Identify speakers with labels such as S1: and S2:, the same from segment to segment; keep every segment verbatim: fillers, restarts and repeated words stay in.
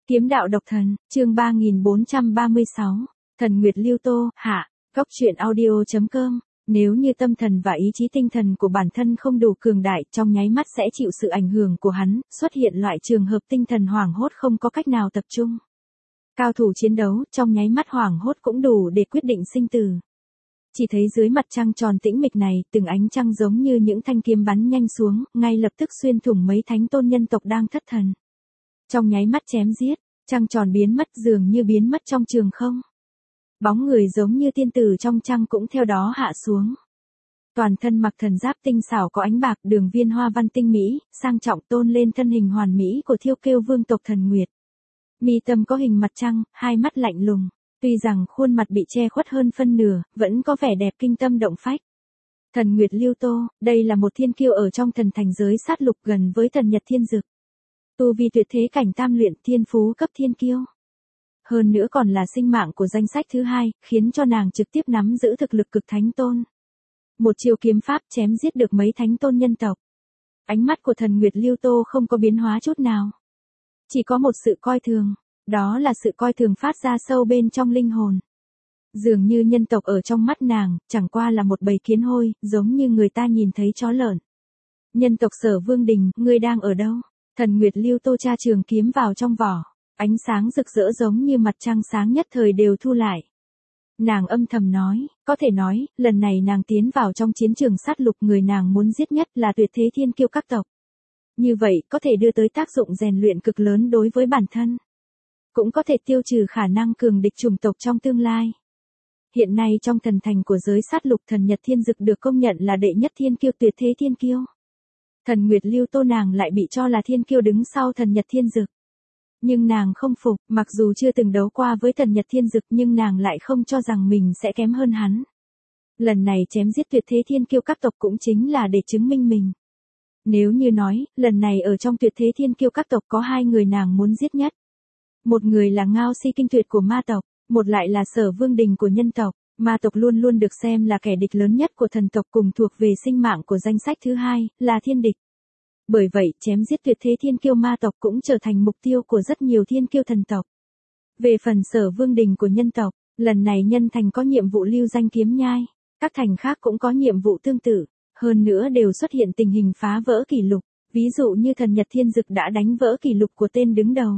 S1: Kiếm đạo độc thần, chương ba nghìn bốn trăm ba mươi sáu, Thần Nguyệt Lưu Tô, hạ, góc truyện audio.com. Nếu như tâm thần và ý chí tinh thần của bản thân không đủ cường đại, trong nháy mắt sẽ chịu sự ảnh hưởng của hắn, xuất hiện loại trường hợp tinh thần hoảng hốt không có cách nào tập trung. Cao thủ chiến đấu, trong nháy mắt hoảng hốt cũng đủ để quyết định sinh tử. Chỉ thấy dưới mặt trăng tròn tĩnh mịch này, từng ánh trăng giống như những thanh kiếm bắn nhanh xuống, ngay lập tức xuyên thủng mấy thánh tôn nhân tộc đang thất thần. Trong nháy mắt chém giết, trăng tròn biến mất dường như biến mất trong trường không. Bóng người giống như tiên tử trong trăng cũng theo đó hạ xuống. Toàn thân mặc thần giáp tinh xảo có ánh bạc, đường viên hoa văn tinh mỹ, sang trọng tôn lên thân hình hoàn mỹ của Thiêu Kêu vương tộc Thần Nguyệt. Mi tâm có hình mặt trăng, hai mắt lạnh lùng, tuy rằng khuôn mặt bị che khuất hơn phân nửa, vẫn có vẻ đẹp kinh tâm động phách. Thần Nguyệt Lưu Tô, đây là một thiên kiêu ở trong thần thành giới sát lục gần với Thần Nhật Thiên Dực. Tu vi tuyệt thế cảnh tam luyện, thiên phú cấp thiên kiêu. Hơn nữa còn là sinh mạng của danh sách thứ hai, khiến cho nàng trực tiếp nắm giữ thực lực cực thánh tôn. Một chiêu kiếm pháp chém giết được mấy thánh tôn nhân tộc. Ánh mắt của Thần Nguyệt Lưu Tô không có biến hóa chút nào. Chỉ có một sự coi thường, đó là sự coi thường phát ra sâu bên trong linh hồn. Dường như nhân tộc ở trong mắt nàng, chẳng qua là một bầy kiến hôi, giống như người ta nhìn thấy chó lợn. Nhân tộc Sở Vương Đình, ngươi đang ở đâu? Thần Nguyệt Lưu Tô tra trường kiếm vào trong vỏ, ánh sáng rực rỡ giống như mặt trăng sáng nhất thời đều thu lại. Nàng âm thầm nói, có thể nói, lần này nàng tiến vào trong chiến trường sát lục, người nàng muốn giết nhất là tuyệt thế thiên kiêu các tộc. Như vậy, có thể đưa tới tác dụng rèn luyện cực lớn đối với bản thân. Cũng có thể tiêu trừ khả năng cường địch chủng tộc trong tương lai. Hiện nay trong thần thành của giới sát lục, Thần Nhật Thiên Dực được công nhận là đệ nhất thiên kiêu, tuyệt thế thiên kiêu. Thần Nguyệt Lưu Tô nàng lại bị cho là thiên kiêu đứng sau Thần Nhật Thiên Dực. Nhưng nàng không phục, mặc dù chưa từng đấu qua với Thần Nhật Thiên Dực nhưng nàng lại không cho rằng mình sẽ kém hơn hắn. Lần này chém giết tuyệt thế thiên kiêu các tộc cũng chính là để chứng minh mình. Nếu như nói, lần này ở trong tuyệt thế thiên kiêu các tộc có hai người nàng muốn giết nhất. Một người là Ngao Si Kinh Tuyệt của ma tộc, một lại là Sở Vương Đình của nhân tộc. Ma tộc luôn luôn được xem là kẻ địch lớn nhất của thần tộc, cùng thuộc về sinh mạng của danh sách thứ hai, là thiên địch. Bởi vậy, chém giết tuyệt thế thiên kiêu ma tộc cũng trở thành mục tiêu của rất nhiều thiên kiêu thần tộc. Về phần Sở Vương Đình của nhân tộc, lần này nhân thành có nhiệm vụ lưu danh kiếm nhai, các thành khác cũng có nhiệm vụ tương tự, hơn nữa đều xuất hiện tình hình phá vỡ kỷ lục, ví dụ như Thần Nhật Thiên Dực đã đánh vỡ kỷ lục của tên đứng đầu.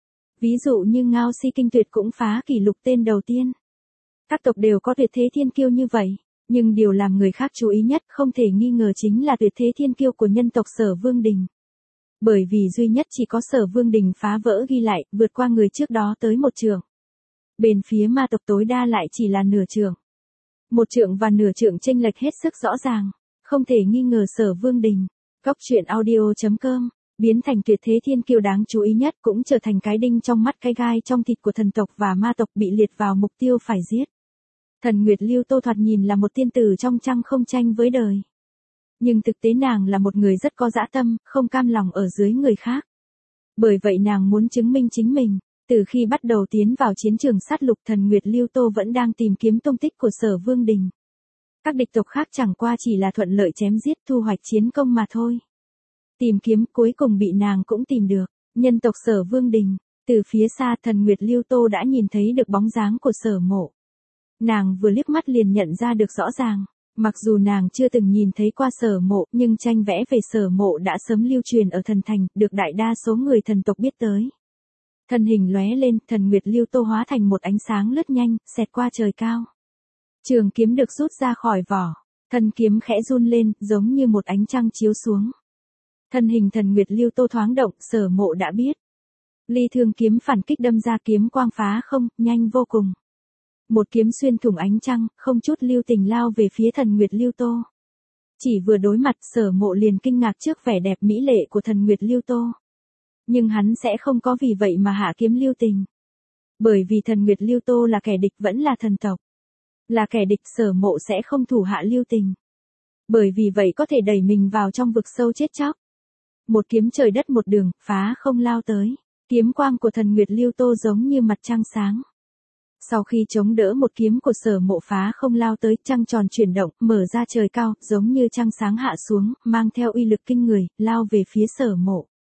S1: Ví dụ như Ngao Si Kinh Tuyệt cũng phá kỷ lục tên đầu tiên. Các tộc đều có tuyệt thế thiên kiêu như vậy, nhưng điều làm người khác chú ý nhất không thể nghi ngờ chính là tuyệt thế thiên kiêu của nhân tộc Sở Vương Đình. Bởi vì duy nhất chỉ có Sở Vương Đình phá vỡ ghi lại, vượt qua người trước đó tới một trượng. Bên phía ma tộc tối đa lại chỉ là nửa trượng. Một trượng và nửa trượng chênh lệch hết sức rõ ràng, không thể nghi ngờ Sở Vương Đình, góc truyện audio.com, biến thành tuyệt thế thiên kiêu đáng chú ý nhất, cũng trở thành cái đinh trong mắt, cái gai trong thịt của thần tộc và ma tộc, bị liệt vào mục tiêu phải giết. Thần Nguyệt Lưu Tô thoạt nhìn là một tiên tử trong trăng không tranh với đời. Nhưng thực tế nàng là một người rất có dã tâm, không cam lòng ở dưới người khác. Bởi vậy nàng muốn chứng minh chính mình. Từ khi bắt đầu tiến vào chiến trường sát lục, Thần Nguyệt Lưu Tô vẫn đang tìm kiếm tung tích của Sở Vương Đình. Các địch tộc khác chẳng qua chỉ là thuận lợi chém giết, thu hoạch chiến công mà thôi. Tìm kiếm cuối cùng bị nàng cũng tìm được. Nhân tộc Sở Vương Đình. Từ phía xa, Thần Nguyệt Lưu Tô đã nhìn thấy được bóng dáng của Sở Mộ. Nàng vừa liếc mắt liền nhận ra được rõ ràng. Mặc dù nàng chưa từng nhìn thấy qua Sở Mộ, nhưng tranh vẽ về Sở Mộ đã sớm lưu truyền ở thần thành, được đại đa số người thần tộc biết tới. Thân hình lóe lên, Thần Nguyệt Lưu Tô hóa thành một ánh sáng lướt nhanh, xẹt qua trời cao. Trường kiếm được rút ra khỏi vỏ, thân kiếm khẽ run lên, giống như một ánh trăng chiếu xuống. Thân hình Thần Nguyệt Lưu Tô thoáng động, Sở Mộ đã biết. Ly Thương kiếm phản kích đâm ra, kiếm quang phá không, nhanh vô cùng. Một kiếm xuyên thủng ánh trăng, không chút lưu tình lao về phía Thần Nguyệt Lưu Tô. Chỉ vừa đối mặt, Sở Mộ liền kinh ngạc trước vẻ đẹp mỹ lệ của Thần Nguyệt Lưu Tô. Nhưng hắn sẽ không có vì vậy mà hạ kiếm lưu tình. Bởi vì Thần Nguyệt Lưu Tô là kẻ địch, vẫn là thần tộc. Là kẻ địch, Sở Mộ sẽ không thủ hạ lưu tình. Bởi vì vậy có thể đẩy mình vào trong vực sâu chết chóc. Một kiếm trời đất một đường, phá không lao tới. Kiếm quang của Thần Nguyệt Lưu Tô giống như mặt trăng sáng. Sau khi chống đỡ một kiếm của Sở Mộ phá không lao tới, trăng tròn chuyển động, mở ra trời cao, giống như trăng sáng hạ xuống, mang theo uy lực kinh người, lao về phía Sở Mộ.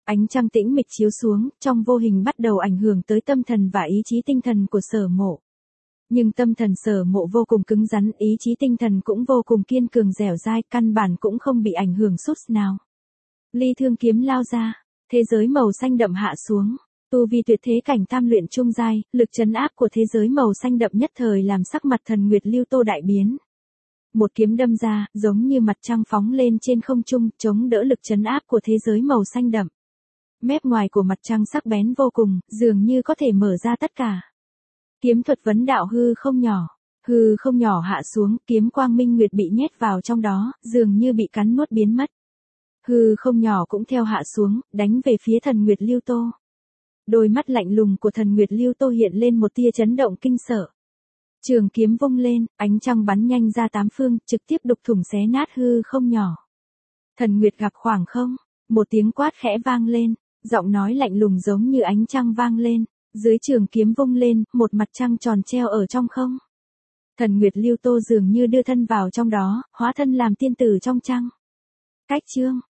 S1: Ánh trăng tĩnh mịch chiếu xuống, trong vô hình bắt đầu ảnh hưởng tới tâm thần và ý chí tinh thần của Sở Mộ. Nhưng tâm thần Sở Mộ vô cùng cứng rắn, ý chí tinh thần cũng vô cùng kiên cường dẻo dai, căn bản cũng không bị ảnh hưởng chút nào. Ly thương kiếm lao ra, thế giới màu xanh đậm hạ xuống. Tu vi tuyệt thế cảnh tam luyện trung giai, lực trấn áp của thế giới màu xanh đậm nhất thời làm sắc mặt Thần Nguyệt Lưu Tô đại biến. Một kiếm đâm ra, giống như mặt trăng phóng lên trên không trung, chống đỡ lực trấn áp của thế giới màu xanh đậm. Mép ngoài của mặt trăng sắc bén vô cùng, dường như có thể mở ra tất cả. Kiếm thuật vấn đạo hư không nhỏ, hư không nhỏ hạ xuống, kiếm quang minh nguyệt bị nhét vào trong đó, dường như bị cắn nuốt biến mất. Hư không nhỏ cũng theo hạ xuống, đánh về phía Thần Nguyệt Lưu Tô. Đôi mắt lạnh lùng của Thần Nguyệt Lưu Tô hiện lên một tia chấn động kinh sợ. Trường kiếm vung lên, ánh trăng bắn nhanh ra tám phương, trực tiếp đục thủng xé nát hư không nhỏ. Thần Nguyệt gặp khoảng không, một tiếng quát khẽ vang lên, giọng nói lạnh lùng giống như ánh trăng vang lên, dưới trường kiếm vung lên, một mặt trăng tròn treo ở trong không. Thần Nguyệt Lưu Tô dường như đưa thân vào trong đó, hóa thân làm tiên tử trong trăng. Cách chương